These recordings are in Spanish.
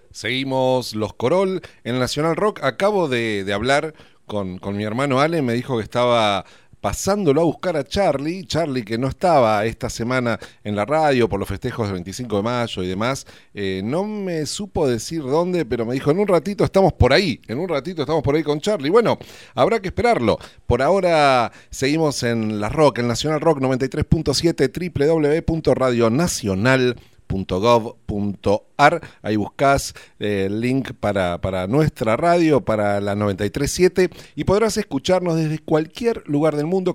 Seguimos los Corol en Nacional Rock. Acabo de hablar con mi hermano Ale, me dijo que estaba pasándolo a buscar a Charlie, que no estaba esta semana en la radio por los festejos del 25 de mayo y demás. No me supo decir dónde, pero me dijo, en un ratito estamos por ahí con Charlie. Bueno, habrá que esperarlo. Por ahora seguimos en la Rock, en Nacional Rock 93.7, www.radionacional.gov.ar. Ahí buscás el link para nuestra radio, para la 93.7, y podrás escucharnos desde cualquier lugar del mundo.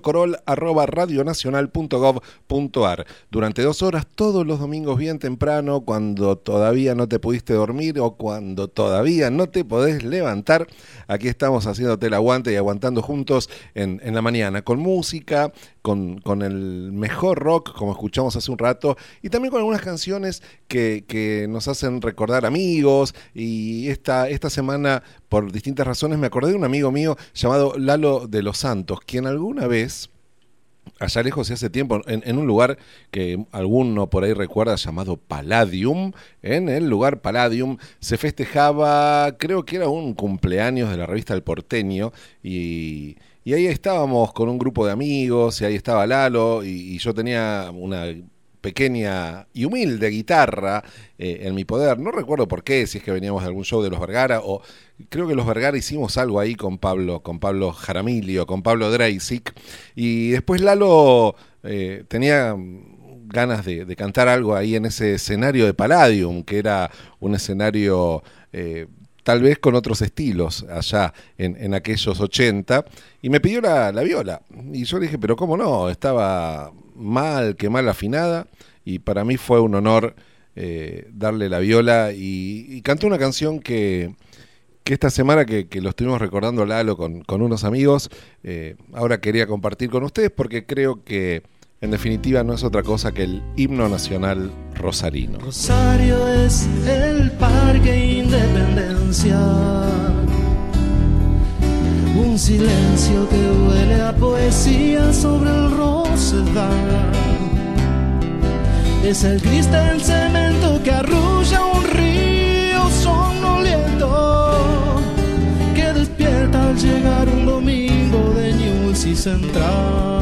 corol@radionacional.gov.ar. Durante 2 horas todos los domingos bien temprano, cuando todavía no te pudiste dormir o cuando todavía no te podés levantar. Aquí estamos haciéndote el aguante y aguantando juntos en la mañana, con música, con el mejor rock, como escuchamos hace un rato, y también con algunas canciones que nos hacen recordar amigos. Y esta semana, por distintas razones, me acordé de un amigo mío llamado Lalo de los Santos, quien alguna vez, allá lejos y hace tiempo, en un lugar que alguno por ahí recuerda llamado Palladium, en el lugar Palladium se festejaba, creo que era un cumpleaños de la revista El Porteño, y ahí estábamos con un grupo de amigos, y ahí estaba Lalo, y yo tenía una pequeña y humilde guitarra en mi poder. No recuerdo por qué, si es que veníamos de algún show de los Vergara, o creo que los Vergara hicimos algo ahí con Pablo Jaramillo, con Pablo Dreisig, y después Lalo tenía ganas de cantar algo ahí en ese escenario de Palladium, que era un escenario tal vez con otros estilos allá en aquellos 80, y me pidió la viola, y yo le dije, pero cómo no, estaba mal afinada, y para mí fue un honor darle la viola, y cantó una canción que esta semana que lo estuvimos recordando Lalo con unos amigos, ahora quería compartir con ustedes, porque creo que en definitiva no es otra cosa que el himno nacional rosarino. Rosario es el Parque Independencia, un silencio que huele a poesía sobre el rosedal. Es el gris del cemento que arrulla un río somnoliento, que despierta al llegar un domingo de Ñuls y Central.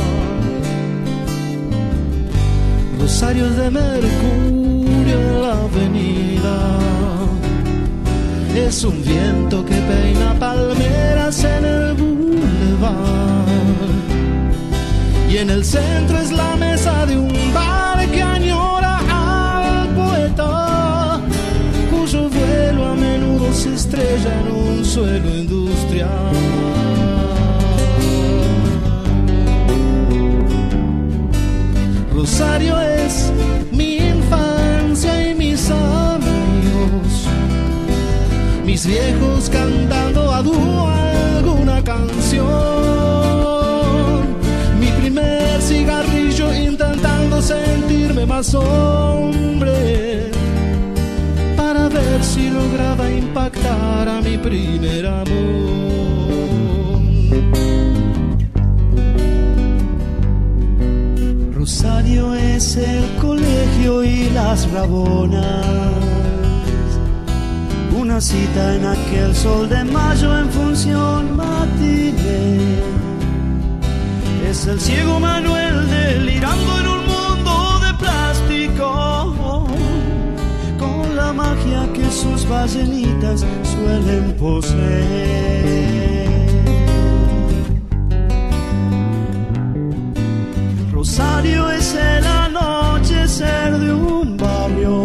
Rosarios de mercurio en la avenida, es un viento que peina palmeras en el boulevard, y en el centro es la mesa de un bar que añora al poeta, cuyo vuelo a menudo se estrella en un suelo industrial. Rosario es mi infancia y mis amigos, mis viejos cantando a dúo alguna canción, mi primer cigarrillo intentando sentirme más hombre, para ver si lograba impactar a mi primer amor. Rosario es el colegio y las rabonas, una cita en aquel sol de mayo en función matiné. Es el ciego Manuel delirando en un mundo de plástico, con la magia que sus ballenitas suelen poseer. Rosario es el anochecer de un barrio,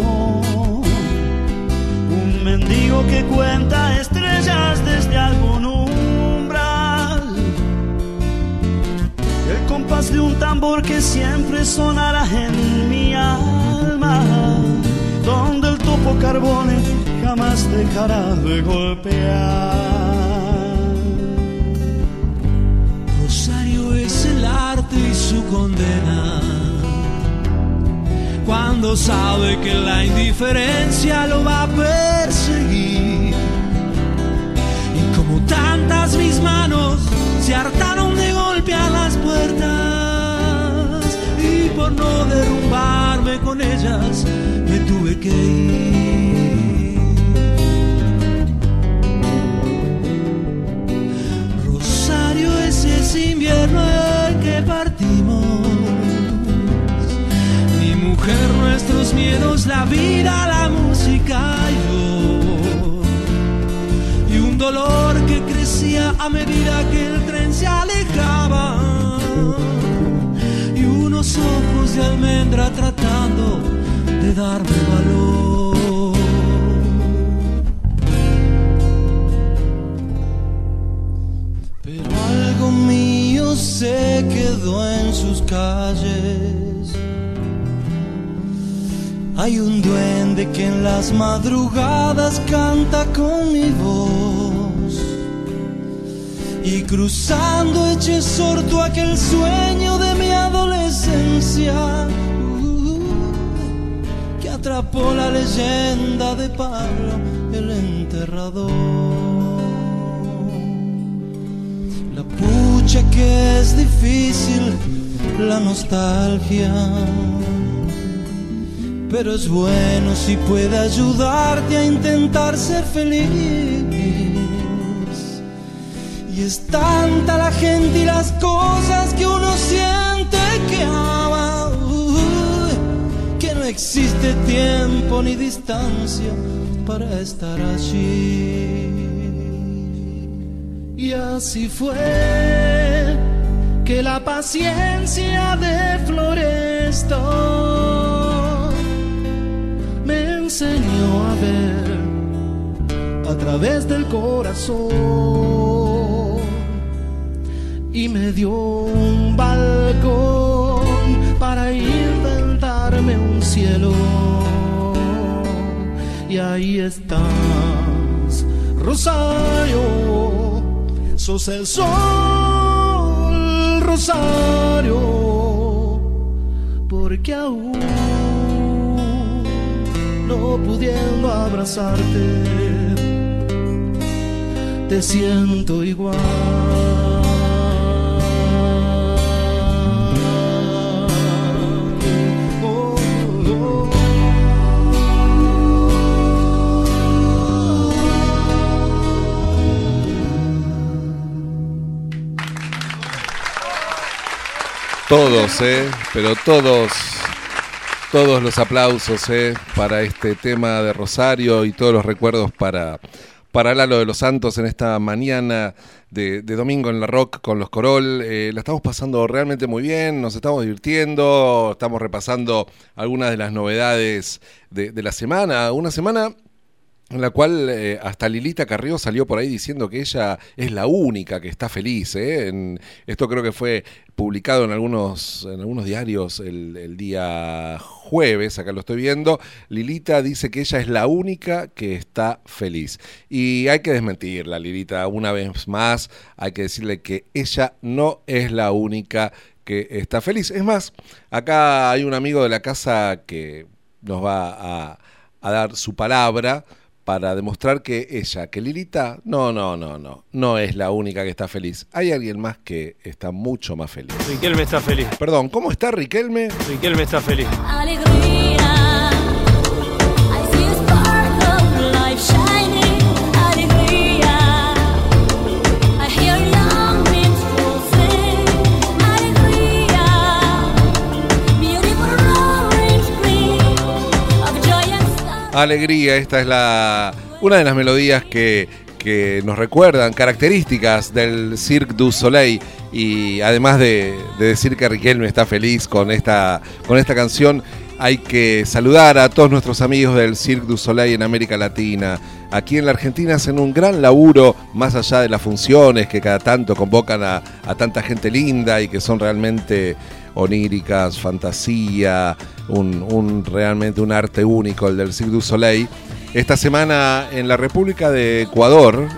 un mendigo que cuenta estrellas desde algún umbral, el compás de un tambor que siempre sonará en mi alma, donde el topo Carbone jamás dejará de golpear. Rosario es el arte y su condena, cuando sabe que la indiferencia lo va a perseguir, y como tantas mis manos se hartaron de golpear las puertas, y por no derrumbarme con ellas me tuve que ir. a medida que el tren se alejaba, y unos ojos de almendra tratando de darme valor. Pero algo mío se quedó en sus calles. Hay un duende que en las madrugadas canta con mi voz, y cruzando eché sordo aquel sueño de mi adolescencia, que atrapó la leyenda de Pablo el enterrador. La pucha que es difícil la nostalgia, pero es bueno si puede ayudarte a intentar ser feliz. Y es tanta la gente y las cosas que uno siente que ama, que no existe tiempo ni distancia para estar allí. Y así fue que la paciencia de Floresto me enseñó a ver a través del corazón, y me dio un balcón para inventarme un cielo. Y ahí estás, Rosario, sos el sol, Rosario, porque aún no pudiendo abrazarte, te siento igual. Oh, oh. Todos, pero todos los aplausos para este tema de Rosario y todos los recuerdos para Lalo de los Santos en esta mañana de domingo en la Rock con los Corol. La estamos pasando realmente muy bien, nos estamos divirtiendo, estamos repasando algunas de las novedades de la semana. Una semana en la cual hasta Lilita Carrió salió por ahí diciendo que ella es la única que está feliz. Esto creo que fue publicado en algunos diarios el día jueves, acá lo estoy viendo. Lilita dice que ella es la única que está feliz. Y hay que desmentirla, Lilita, una vez más. Hay que decirle que ella no es la única que está feliz. Es más, acá hay un amigo de la casa que nos va a dar su palabra para demostrar que Lilita, no es la única que está feliz. Hay alguien más que está mucho más feliz. Riquelme está feliz. Perdón, ¿cómo está Riquelme? Riquelme está feliz. Alegría, I see a spark of life shining. Alegría, I hear young minstrels sing. Alegría, beautiful roaring scream of joy and sorrow. Alegría, esta es una de las melodías que nos recuerdan características del Cirque du Soleil, y además de decir que Riquelme está feliz con esta canción, hay que saludar a todos nuestros amigos del Cirque du Soleil en América Latina. Aquí en la Argentina hacen un gran laburo, más allá de las funciones que cada tanto convocan a tanta gente linda y que son realmente oníricas, fantasía, realmente un arte único el del Cirque du Soleil. Esta semana en la República de Ecuador,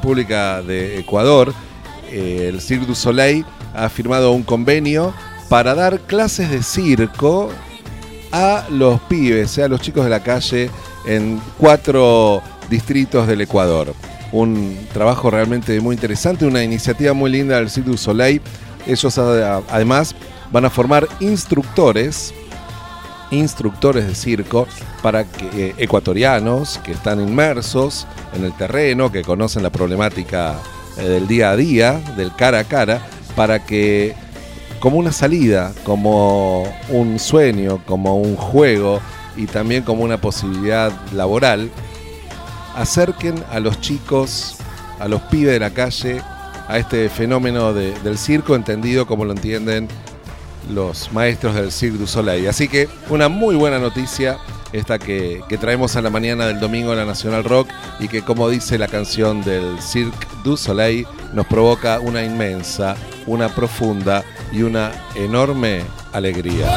el Cirque du Soleil ha firmado un convenio para dar clases de circo a los pibes, a los chicos de la calle en 4 distritos del Ecuador. Un trabajo realmente muy interesante, una iniciativa muy linda del Cirque du Soleil. Ellos además van a formar instructores de circo para que ecuatorianos que están inmersos en el terreno, que conocen la problemática del día a día, del cara a cara, para que como una salida, como un sueño, como un juego y también como una posibilidad laboral, acerquen a los chicos, a los pibes de la calle, a este fenómeno del circo, entendido como lo entienden los maestros del Cirque du Soleil. Así que una muy buena noticia esta que traemos a la mañana del domingo en la Nacional Rock, y que, como dice la canción del Cirque du Soleil, nos provoca una inmensa, una profunda y una enorme alegría.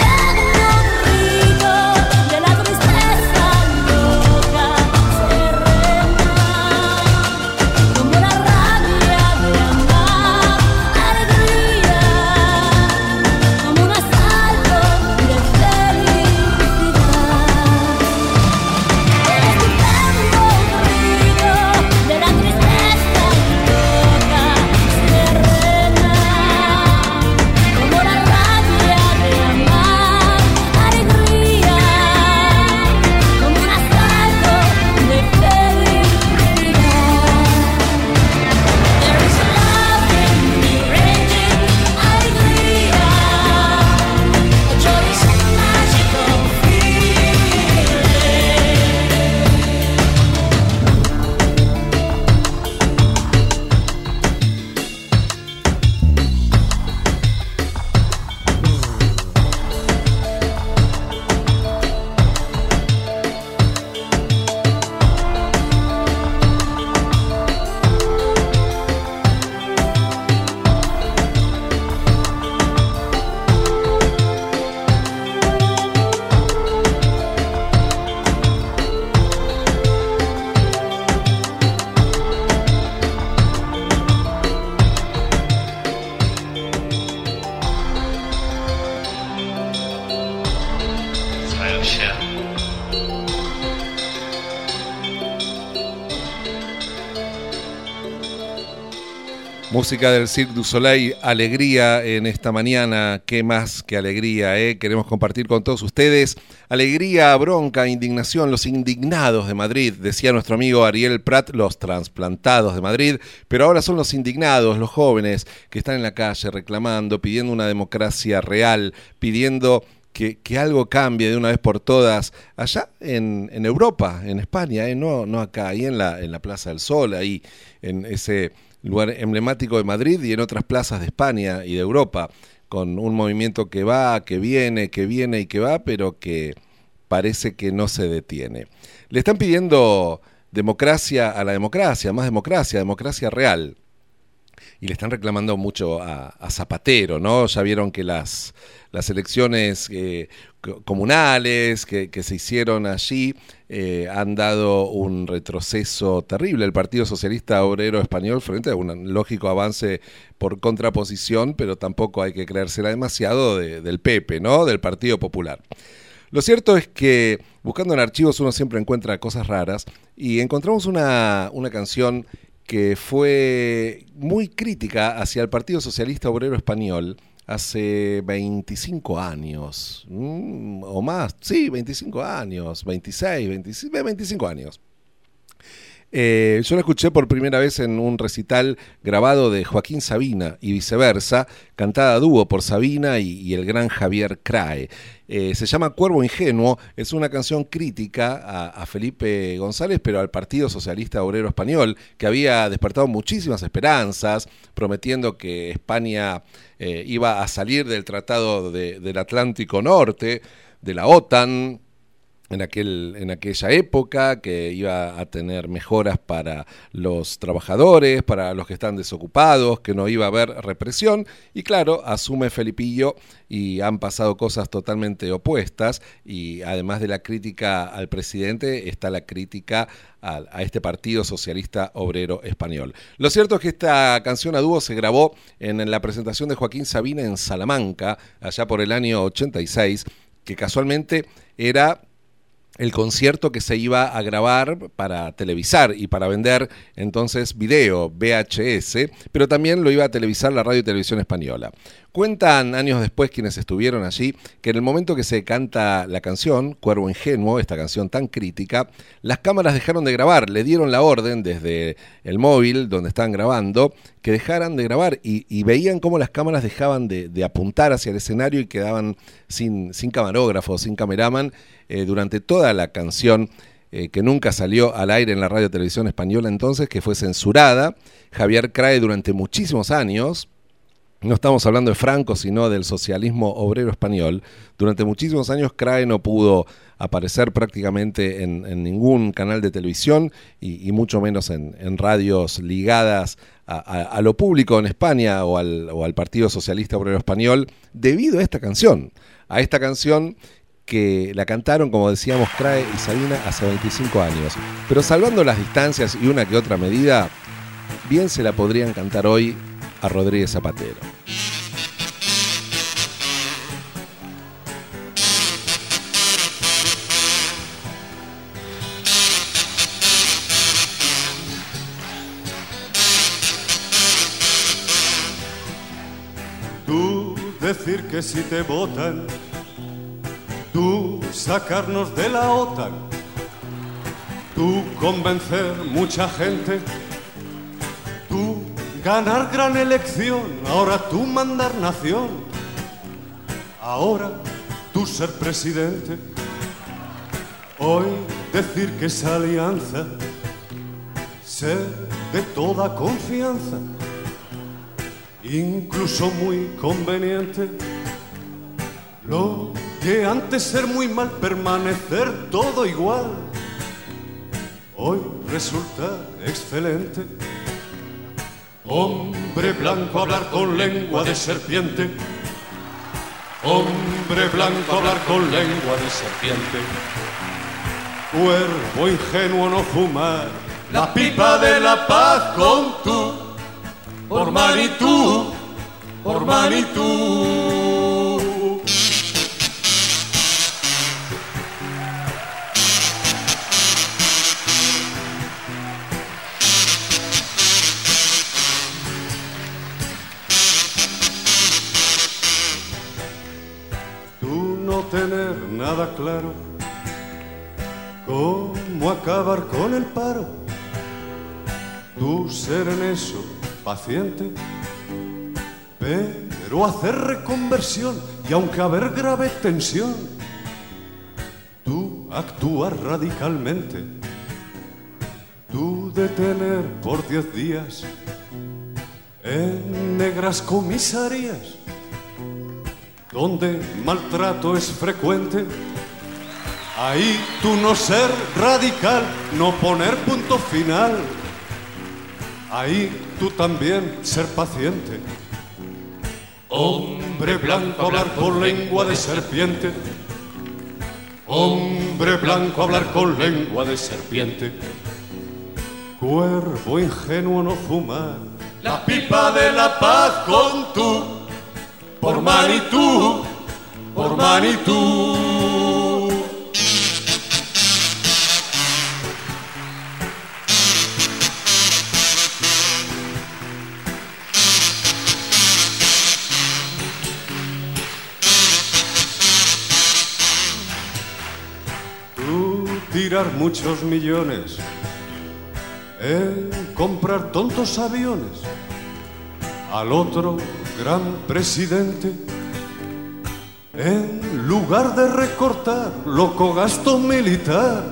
Música del Cirque du Soleil, alegría en esta mañana, qué más que alegría, queremos compartir con todos ustedes, alegría, bronca, indignación, los indignados de Madrid, decía nuestro amigo Ariel Prat, los trasplantados de Madrid, pero ahora son los indignados, los jóvenes que están en la calle reclamando, pidiendo una democracia real, pidiendo que algo cambie de una vez por todas, allá en Europa, en España, no acá, ahí en la Plaza del Sol, ahí en ese lugar emblemático de Madrid y en otras plazas de España y de Europa, con un movimiento que va, que viene y que va, pero que parece que no se detiene. Le están pidiendo democracia a la democracia, más democracia real. Y le están reclamando mucho a Zapatero, ¿no? Ya vieron que las elecciones comunales que se hicieron allí han dado un retroceso terrible. El Partido Socialista Obrero Español, frente a un lógico avance por contraposición, pero tampoco hay que creérsela demasiado, del PP, ¿no? Del Partido Popular. Lo cierto es que buscando en archivos uno siempre encuentra cosas raras, y encontramos una canción que fue muy crítica hacia el Partido Socialista Obrero Español hace 25 años, o más, sí, 25 años, 25 años. Yo la escuché por primera vez en un recital grabado de Joaquín Sabina y Viceversa, cantada a dúo por Sabina y el gran Javier Crae. Se llama Cuervo Ingenuo, es una canción crítica a Felipe González, pero al Partido Socialista Obrero Español, que había despertado muchísimas esperanzas, prometiendo que España iba a salir del Tratado del Atlántico Norte, de la OTAN, en aquella época, que iba a tener mejoras para los trabajadores, para los que están desocupados, que no iba a haber represión, y claro, asume Felipillo y han pasado cosas totalmente opuestas, y además de la crítica al presidente está la crítica a este Partido Socialista Obrero Español. Lo cierto es que esta canción a dúo se grabó en la presentación de Joaquín Sabina en Salamanca, allá por el año 86, que casualmente era el concierto que se iba a grabar para televisar y para vender entonces video, VHS, pero también lo iba a televisar la Radio y Televisión Española. Cuentan años después quienes estuvieron allí que en el momento que se canta la canción, Cuervo Ingenuo, esta canción tan crítica, las cámaras dejaron de grabar, le dieron la orden desde el móvil donde estaban grabando que dejaran de grabar y veían cómo las cámaras dejaban de apuntar hacia el escenario y quedaban sin camarógrafo, sin cameraman durante toda la canción. que nunca salió al aire en la radio televisión española entonces, que fue censurada. Javier Crae durante muchísimos años, no estamos hablando de Franco, sino del socialismo obrero español. Durante muchísimos años Crae no pudo aparecer prácticamente en ningún canal de televisión y mucho menos en radios ligadas a lo público en España o al Partido Socialista Obrero Español, debido a esta canción que la cantaron, como decíamos, Crae y Sabina hace 25 años. Pero salvando las distancias y una que otra medida, bien se la podrían cantar hoy a Rodríguez Zapatero. Tú decir que si te votan, tú sacarnos de la OTAN, tú convencer mucha gente, tú ganar gran elección, ahora tú mandar nación, ahora tú ser presidente, hoy decir que esa alianza ser de toda confianza, incluso muy conveniente, lo que antes ser muy mal, permanecer todo igual, hoy resulta excelente. Hombre blanco hablar con lengua de serpiente, hombre blanco hablar con lengua de serpiente. Cuervo ingenuo no fumar la pipa de la paz con tú, por Manitú, por Manitú. Tener nada claro cómo acabar con el paro, tú ser en eso paciente, pero hacer reconversión y aunque haber grave tensión, tú actuar radicalmente, tú detener por 10 días en negras comisarías donde maltrato es frecuente, ahí tú no ser radical, no poner punto final, ahí tú también ser paciente. Hombre blanco hablar con lengua de serpiente, hombre blanco hablar con lengua de serpiente. Cuervo ingenuo no fumar la pipa de la paz con tú, por Manitú, por Manitú. Tú tirar muchos millones en comprar tontos aviones, al otro gran presidente, en lugar de recortar loco gasto militar,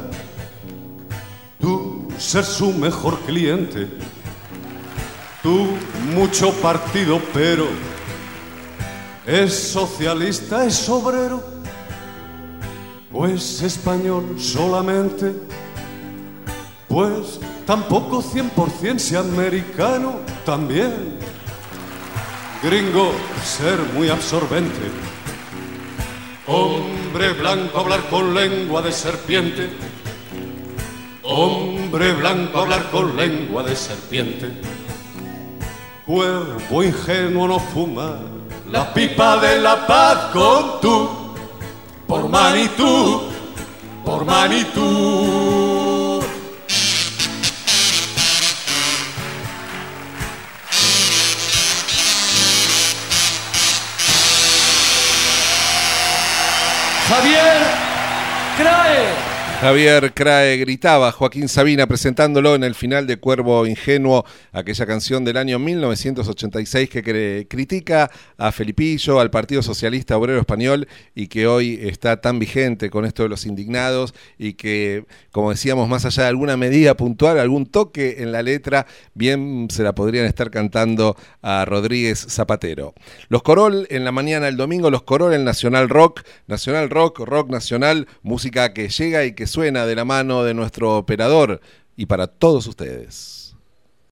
tú ser su mejor cliente, tú mucho partido pero es socialista, es obrero, pues español solamente, pues tampoco 100% si americano también. Gringo, ser muy absorbente. Hombre blanco hablar con lengua de serpiente. Hombre blanco hablar con lengua de serpiente. Cuervo ingenuo no fumar la pipa de la paz con tú, por Manitú, por Manitú. Javier Crae. Javier Crae gritaba, Joaquín Sabina presentándolo en el final de Cuervo Ingenuo, aquella canción del año 1986 que critica a Felipillo, al Partido Socialista Obrero Español, y que hoy está tan vigente con esto de los indignados y que, como decíamos, más allá de alguna medida puntual, algún toque en la letra, bien se la podrían estar cantando a Rodríguez Zapatero. Los Corol en la mañana del domingo, los Corol en Nacional Rock, rock nacional, música que llega y que suena de la mano de nuestro operador y para todos ustedes.